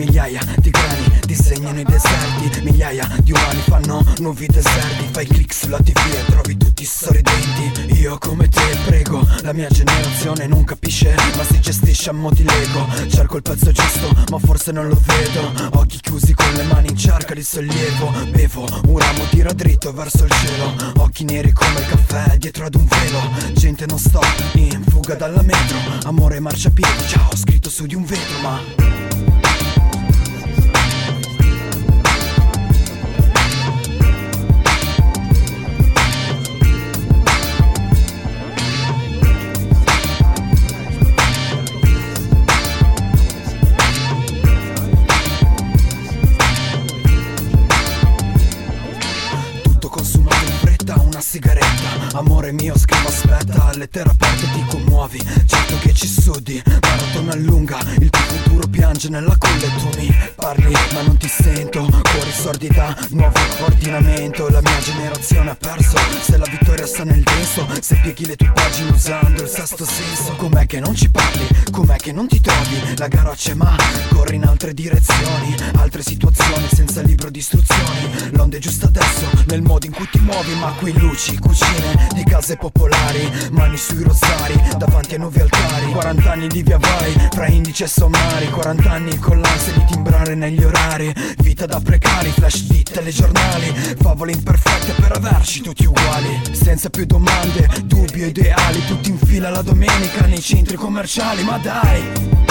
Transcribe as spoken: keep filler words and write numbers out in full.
Migliaia di grani disegnano i deserti, migliaia di umani fanno nuovi deserti. Fai click sulla tivù e trovi tutti sorridenti. Io come te prego, la mia generazione non capisce ma si gestisce a mo' di Lego. Cerco il pezzo giusto ma forse non lo vedo. Occhi chiusi con le mani in cerca di sollievo. Bevo un ramo, tira dritto verso il cielo. Occhi neri come il caffè dietro ad un velo. Gente non sto in fuga dalla metro. Amore marciapiedi, ciao, scritto su di un vetro ma... Consumato in fretta una sigaretta. Amore mio scrivo aspetta, alle terapeute ti commuovi. Certo che ci sudi, maratona lunga. Il tuo futuro piange nella culla e tu mi parli ma non ti sento. Cuori sordi da nuovo ordinamento. La mia generazione ha perso, se la vittoria sta nel denso. Se pieghi le tue pagine usando il sesto senso. Com'è che non ci parli, com'è che non ti trovi? La gara c'è ma corri in altre direzioni. Altre situazioni senza libro di istruzioni. L'onda è giusta adesso, nel modo in cui ti muovi. Ma qui luci, cucine di case popolari. Mani sui rosari, davanti a nuovi altari. quaranta anni di via vai, fra indici e sommari. quaranta anni con l'ansia di timbrare negli orari. Vita da precari, flash di telegiornali. Favole imperfette per averci tutti uguali. Senza più domande, dubbi o ideali. Tutti in fila la domenica nei centri commerciali. Ma dai!